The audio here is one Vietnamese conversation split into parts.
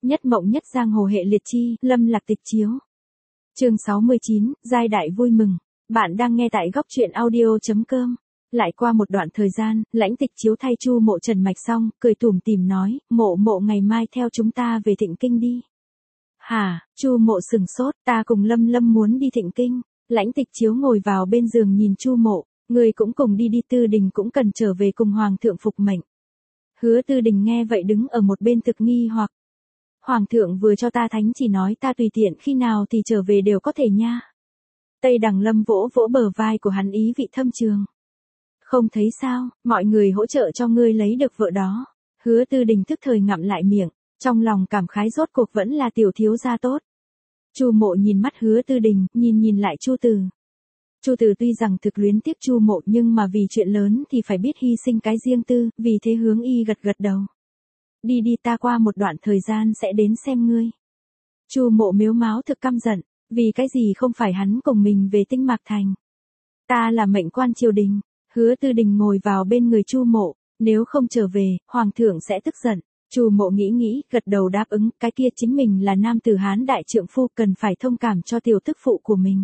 Nhất mộng nhất giang hồ hệ liệt chi, Lâm Lạc Tịch chiếu. Chương 69, giai đại vui mừng. Bạn đang nghe tại góc truyện audio.com. Lại qua một đoạn thời gian, Lãnh Tịch chiếu thay Chu Mộ trần mạch xong, cười tủm tỉm nói, Mộ Mộ ngày mai theo chúng ta về Thịnh Kinh đi. Hả? Chu Mộ sừng sốt, ta cùng Lâm Lâm muốn đi Thịnh Kinh. Lãnh Tịch chiếu ngồi vào bên giường nhìn Chu Mộ, người cũng cùng đi đi, Tư Đình cũng cần trở về cùng Hoàng thượng phục mệnh. Hứa Tư Đình nghe vậy đứng ở một bên thực nghi hoặc. Hoàng thượng vừa cho ta thánh chỉ nói ta tùy tiện khi nào thì trở về đều có thể nha. Tây Đằng Lâm vỗ vỗ bờ vai của hắn ý vị thâm trường. Không thấy sao, mọi người hỗ trợ cho ngươi lấy được vợ đó. Hứa Tư Đình tức thời ngậm lại miệng, trong lòng cảm khái rốt cuộc vẫn là tiểu thiếu gia tốt. Chu Mộ nhìn mắt Hứa Tư Đình, nhìn lại Chu Từ. Chu Từ tuy rằng thực luyến tiếc Chu Mộ nhưng mà vì chuyện lớn thì phải biết hy sinh cái riêng tư, vì thế hướng y gật gật đầu. Đi đi, ta qua một đoạn thời gian sẽ đến xem ngươi. Chu Mộ mếu máo thực căm giận, vì cái gì không phải hắn cùng mình về Tinh Mạc Thành. Ta là mệnh quan triều đình. Hứa Tư Đình ngồi vào bên người Chu Mộ, nếu không trở về, Hoàng thượng sẽ tức giận. Chu Mộ nghĩ, gật đầu đáp ứng, cái kia chính mình là nam tử Hán đại trượng phu, cần phải thông cảm cho tiểu tức phụ của mình.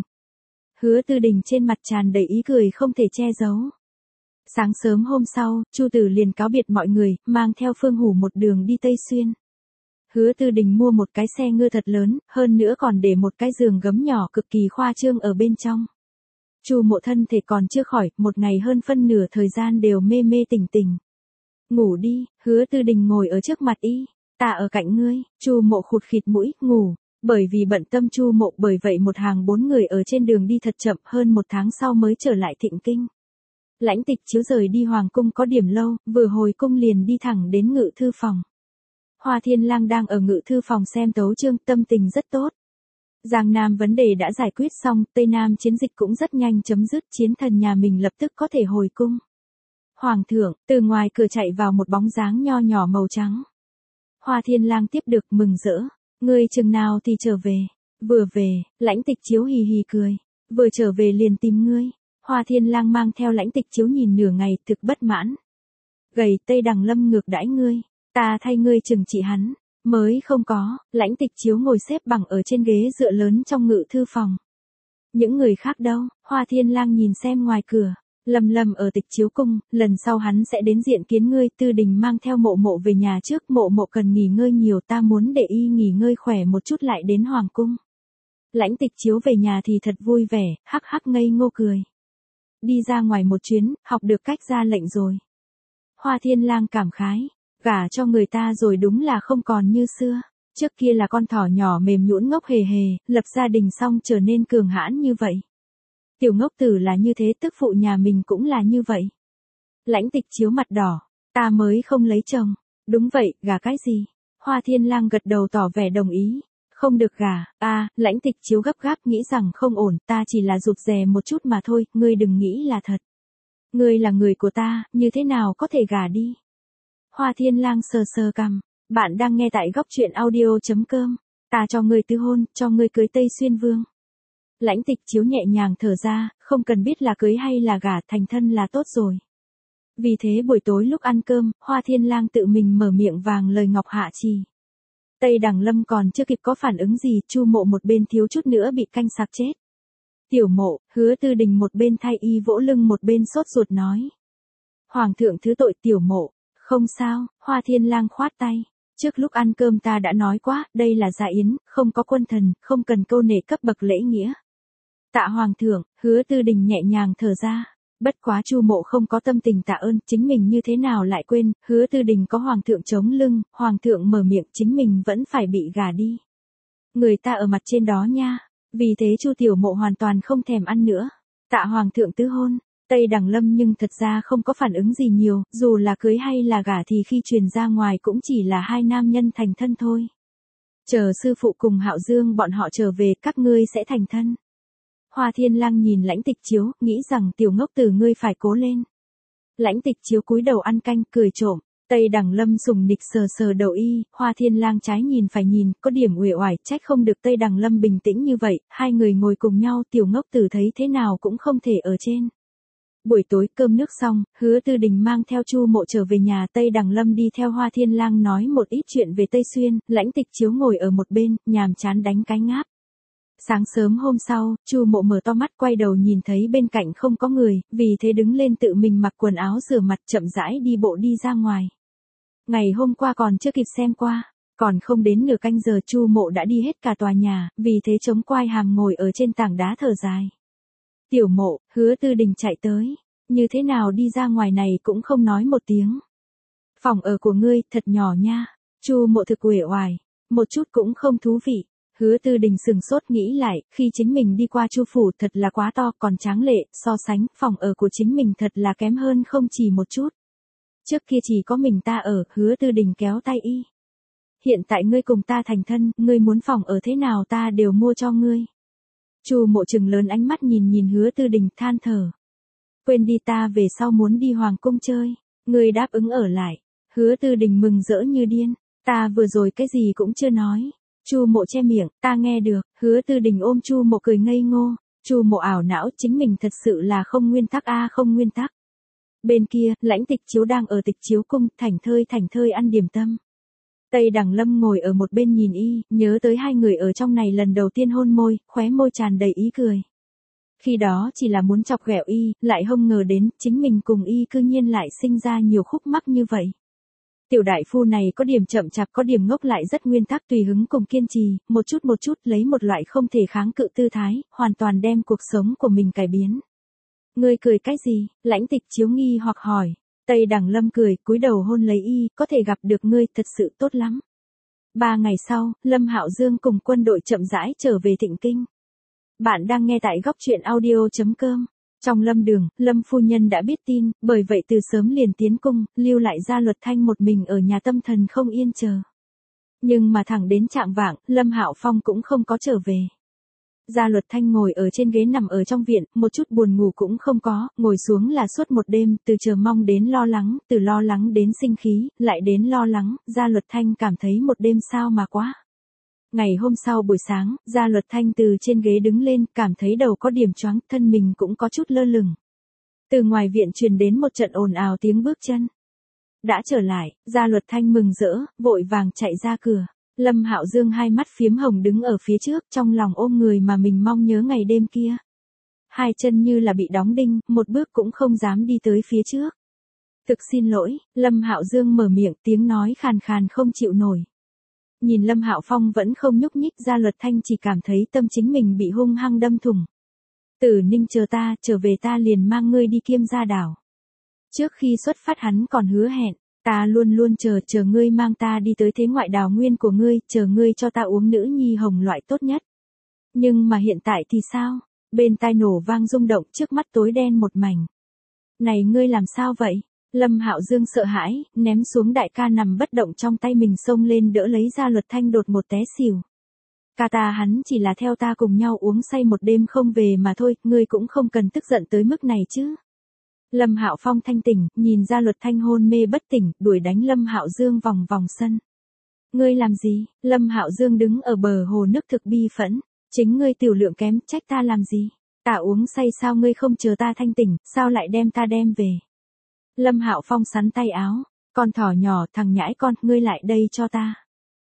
Hứa Tư Đình trên mặt tràn đầy ý cười không thể che giấu. Sáng sớm hôm sau, Chu Tử liền cáo biệt mọi người, mang theo Phương Hủ một đường đi Tây Xuyên. Hứa Tư Đình mua một cái xe ngựa thật lớn, hơn nữa còn để một cái giường gấm nhỏ cực kỳ khoa trương ở bên trong. Chu Mộ thân thể còn chưa khỏi, một ngày hơn phân nửa thời gian đều mê mê tỉnh tỉnh. Ngủ đi, Hứa Tư Đình ngồi ở trước mặt y, ta ở cạnh ngươi. Chu Mộ khụt khịt mũi, ngủ. Bởi vì bận tâm Chu Mộ, bởi vậy một hàng 4 người ở trên đường đi thật chậm, hơn một tháng sau mới trở lại Thịnh Kinh. Lãnh Tịch chiếu rời đi hoàng cung có điểm lâu, vừa hồi cung liền đi thẳng đến ngự thư phòng. Hoa Thiên Lang đang ở ngự thư phòng xem tấu chương, tâm tình rất tốt. Giang Nam vấn đề đã giải quyết xong, Tây Nam chiến dịch cũng rất nhanh chấm dứt, chiến thần nhà mình lập tức có thể hồi cung. Hoàng thượng, từ ngoài cửa chạy vào một bóng dáng nho nhỏ màu trắng. Hoa Thiên Lang tiếp được mừng rỡ, ngươi chừng nào thì trở về? Vừa về, Lãnh Tịch chiếu hì hì cười, vừa trở về liền tìm ngươi. Hoa Thiên Lang mang theo Lãnh Tịch chiếu nhìn nửa ngày thực bất mãn. Gầy, Tây Đằng Lâm ngược đãi ngươi, ta thay ngươi trừng trị hắn. Mới không có. Lãnh Tịch chiếu ngồi xếp bằng ở trên ghế dựa lớn trong ngự thư phòng. Những người khác đâu? Hoa Thiên Lang nhìn xem ngoài cửa. Lâm Lâm ở Tịch chiếu cung, lần sau hắn sẽ đến diện kiến ngươi. Tư Đình mang theo Mộ Mộ về nhà trước, Mộ Mộ cần nghỉ ngơi nhiều, ta muốn để y nghỉ ngơi khỏe một chút lại đến hoàng cung. Lãnh Tịch chiếu về nhà thì thật vui vẻ, hắc hắc ngây ngô cười. Đi ra ngoài một chuyến, học được cách ra lệnh rồi. Hoa Thiên Lang cảm khái, gả cho người ta rồi đúng là không còn như xưa. Trước kia là con thỏ nhỏ mềm nhũn ngốc hề hề, lập gia đình xong trở nên cường hãn như vậy. Tiểu ngốc tử là như thế, tức phụ nhà mình cũng là như vậy. Lãnh Tịch chiếu mặt đỏ, ta mới không lấy chồng. Đúng vậy, gả cái gì? Hoa Thiên Lang gật đầu tỏ vẻ đồng ý. Không được gả, Lãnh Tịch chiếu gấp gáp nghĩ rằng không ổn, ta chỉ là rụt rè một chút mà thôi, ngươi đừng nghĩ là thật. Ngươi là người của ta, như thế nào có thể gả đi? Hoa Thiên Lang sờ sờ cằm, bạn đang nghe tại góc truyện audio.com, ta cho ngươi tứ hôn, cho ngươi cưới Tây Xuyên Vương. Lãnh Tịch chiếu nhẹ nhàng thở ra, không cần biết là cưới hay là gả, thành thân là tốt rồi. Vì thế buổi tối lúc ăn cơm, Hoa Thiên Lang tự mình mở miệng vàng lời ngọc hạ trì. Tây Đằng Lâm còn chưa kịp có phản ứng gì, Chu Mộ một bên thiếu chút nữa bị canh sặc chết. Tiểu Mộ, Hứa Tư Đình một bên thay y vỗ lưng một bên sốt ruột nói. Hoàng thượng thứ tội Tiểu Mộ. Không sao, Hoa Thiên Lang khoát tay. Trước lúc ăn cơm ta đã nói quá, đây là dạ yến, không có quân thần, không cần câu nệ cấp bậc lễ nghĩa. Tạ Hoàng thượng, Hứa Tư Đình nhẹ nhàng thở ra. Bất quá Chu Mộ không có tâm tình tạ ơn, chính mình như thế nào lại quên, Hứa Tư Đình có Hoàng thượng chống lưng, Hoàng thượng mở miệng chính mình vẫn phải bị gả đi. Người ta ở mặt trên đó nha, vì thế Chu Tiểu Mộ hoàn toàn không thèm ăn nữa. Tạ Hoàng thượng tứ hôn. Tây Đằng Lâm nhưng thật ra không có phản ứng gì nhiều, dù là cưới hay là gả thì khi truyền ra ngoài cũng chỉ là hai nam nhân thành thân thôi. Chờ sư phụ cùng Hạo Dương bọn họ trở về, các ngươi sẽ thành thân. Hoa Thiên Lang nhìn Lãnh Tịch chiếu, nghĩ rằng tiểu ngốc tử ngươi phải cố lên. Lãnh Tịch chiếu cúi đầu ăn canh, cười trộm. Tây Đằng Lâm sùng nịch sờ sờ đầu y, Hoa Thiên Lang trái nhìn phải nhìn, có điểm uể oải, trách không được Tây Đằng Lâm bình tĩnh như vậy, hai người ngồi cùng nhau, tiểu ngốc tử thấy thế nào cũng không thể ở trên. Buổi tối cơm nước xong, Hứa Tư Đình mang theo Chu Mộ trở về nhà. Tây Đằng Lâm đi theo Hoa Thiên Lang nói một ít chuyện về Tây Xuyên. Lãnh Tịch Chiếu ngồi ở một bên, nhàm chán đánh cái ngáp. Sáng sớm hôm sau, Chu Mộ mở to mắt quay đầu nhìn thấy bên cạnh không có người, vì thế đứng lên tự mình mặc quần áo rửa mặt chậm rãi đi bộ đi ra ngoài. Ngày hôm qua còn chưa kịp xem qua, còn không đến nửa canh giờ Chu Mộ đã đi hết cả tòa nhà, vì thế chống quai hàm ngồi ở trên tảng đá thở dài. Tiểu Mộ, Hứa Tư Đình chạy tới, như thế nào đi ra ngoài này cũng không nói một tiếng. Phòng ở của ngươi thật nhỏ nha. Chu Mộ thực uể oải, một chút cũng không thú vị. Hứa Tư Đình sừng sốt nghĩ lại, khi chính mình đi qua Chu phủ thật là quá to, còn tráng lệ, so sánh, phòng ở của chính mình thật là kém hơn không chỉ một chút. Trước kia chỉ có mình ta ở, Hứa Tư Đình kéo tay y. Hiện tại ngươi cùng ta thành thân, ngươi muốn phòng ở thế nào ta đều mua cho ngươi. Chu Mộ trừng lớn ánh mắt nhìn Hứa Tư Đình than thở. Quên đi, ta về sau muốn đi hoàng cung chơi, ngươi đáp ứng ở lại. Hứa Tư Đình mừng rỡ như điên, ta vừa rồi cái gì cũng chưa nói. Chu Mộ che miệng, ta nghe được. Hứa Tư Đình ôm Chu Mộ cười ngây ngô. Chu Mộ ảo não, chính mình thật sự là không nguyên tắc a, không nguyên tắc. Bên kia, Lãnh Tịch Chiếu đang ở Tịch Chiếu cung, thảnh thơi ăn điểm tâm. Tây Đằng Lâm ngồi ở một bên nhìn y, nhớ tới hai người ở trong này lần đầu tiên hôn môi, khóe môi tràn đầy ý cười. Khi đó chỉ là muốn chọc ghẹo y, lại không ngờ đến, chính mình cùng y cư nhiên lại sinh ra nhiều khúc mắc như vậy. Tiểu đại phu này có điểm chậm chạp, có điểm ngốc, lại rất nguyên tắc, tùy hứng cùng kiên trì, một chút lấy một loại không thể kháng cự tư thái, hoàn toàn đem cuộc sống của mình cải biến. Ngươi cười cái gì? Lãnh Tịch Chiếu nghi hoặc hỏi. Tây Đằng Lâm cười, cúi đầu hôn lấy y, có thể gặp được ngươi thật sự tốt lắm. 3 ngày sau, Lâm Hạo Dương cùng quân đội chậm rãi trở về Thịnh Kinh. Bạn đang nghe tại góc truyện audio.com. Trong Lâm Đường, Lâm phu nhân đã biết tin, bởi vậy từ sớm liền tiến cung, lưu lại Gia Luật Thanh một mình ở nhà tâm thần không yên chờ. Nhưng mà thẳng đến chạng vạng, Lâm Hạo Phong cũng không có trở về. Gia Luật Thanh ngồi ở trên ghế nằm ở trong viện, một chút buồn ngủ cũng không có, ngồi xuống là suốt một đêm, từ chờ mong đến lo lắng, từ lo lắng đến sinh khí, lại đến lo lắng, Gia Luật Thanh cảm thấy một đêm sao mà quá. Ngày hôm sau buổi sáng, Gia Luật Thanh từ trên ghế đứng lên, cảm thấy đầu có điểm choáng, thân mình cũng có chút lơ lửng. Từ ngoài viện truyền đến một trận ồn ào tiếng bước chân. Đã trở lại, Gia Luật Thanh mừng rỡ, vội vàng chạy ra cửa. Lâm Hạo Dương hai mắt phiếm hồng đứng ở phía trước, trong lòng ôm người mà mình mong nhớ ngày đêm kia. Hai chân như là bị đóng đinh, một bước cũng không dám đi tới phía trước. Thực xin lỗi, Lâm Hạo Dương mở miệng, tiếng nói khàn khàn không chịu nổi. Nhìn Lâm Hạo Phong vẫn không nhúc nhích, Gia Luật Thanh chỉ cảm thấy tâm chính mình bị hung hăng đâm thủng. Tử Ninh chờ ta, trở về ta liền mang ngươi đi Kiêm Gia đảo. Trước khi xuất phát hắn còn hứa hẹn, ta luôn luôn chờ ngươi mang ta đi tới thế ngoại đào nguyên của ngươi, chờ ngươi cho ta uống nữ nhi hồng loại tốt nhất. Nhưng mà hiện tại thì sao? Bên tai nổ vang rung động, trước mắt tối đen một mảnh. Này ngươi làm sao vậy? Lâm Hạo Dương sợ hãi, ném xuống đại ca nằm bất động trong tay mình, xông lên đỡ lấy Gia Luật Thanh đột một té xỉu. Ca ta hắn chỉ là theo ta cùng nhau uống say một đêm không về mà thôi, ngươi cũng không cần tức giận tới mức này chứ. Lâm Hạo Phong thanh tỉnh, nhìn Gia Luật Thanh hôn mê bất tỉnh, đuổi đánh Lâm Hạo Dương vòng vòng sân. Ngươi làm gì? Lâm Hạo Dương đứng ở bờ hồ nước thực bi phẫn. Chính ngươi tiểu lượng kém, trách ta làm gì? Ta uống say sao ngươi không chờ ta thanh tỉnh, sao lại đem ta đem về? Lâm Hạo Phong sắn tay áo. Con thỏ nhỏ, thằng nhãi con, ngươi lại đây cho ta.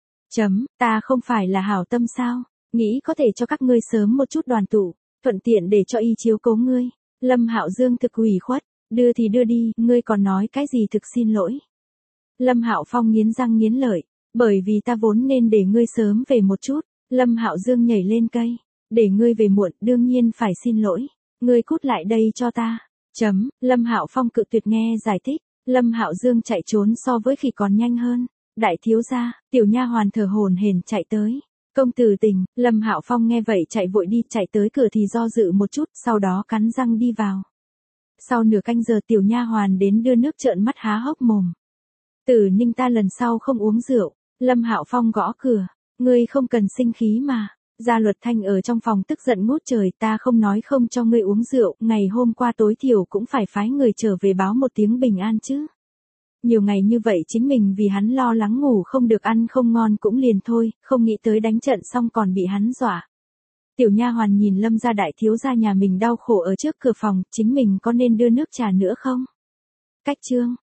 Ta không phải là hảo tâm sao? Nghĩ có thể cho các ngươi sớm một chút đoàn tụ, thuận tiện để cho y chiếu cố ngươi. Lâm Hạo Dương thực ủy khuất. Đưa thì đưa đi, ngươi còn nói cái gì thực xin lỗi. Lâm Hạo Phong nghiến răng nghiến lợi, bởi vì ta vốn nên để ngươi sớm về một chút. Lâm Hạo Dương nhảy lên cây, để ngươi về muộn, đương nhiên phải xin lỗi. Ngươi cút lại đây cho ta. Lâm Hạo Phong cự tuyệt nghe giải thích. Lâm Hạo Dương chạy trốn so với khi còn nhanh hơn. Đại thiếu gia, tiểu nha hoàn thở hổn hển chạy tới. Công tử Tình. Lâm Hạo Phong nghe vậy chạy vội đi, chạy tới cửa thì do dự một chút, sau đó cắn răng đi vào. Sau nửa canh giờ tiểu nha hoàn đến đưa nước, trợn mắt há hốc mồm. Tử Ninh, ta lần sau không uống rượu. Lâm Hạo Phong gõ cửa. Ngươi không cần sinh khí mà. Gia Luật Thanh ở trong phòng tức giận ngút trời, ta không nói không cho ngươi uống rượu, ngày hôm qua tối thiểu cũng phải phái người trở về báo một tiếng bình an chứ. Nhiều ngày như vậy chính mình vì hắn lo lắng ngủ không được, ăn không ngon cũng liền thôi, không nghĩ tới đánh trận xong còn bị hắn dọa. Tiểu nha hoàn nhìn Lâm gia đại thiếu gia nhà mình đau khổ ở trước cửa phòng, chính mình có nên đưa nước trà nữa không? Cách chương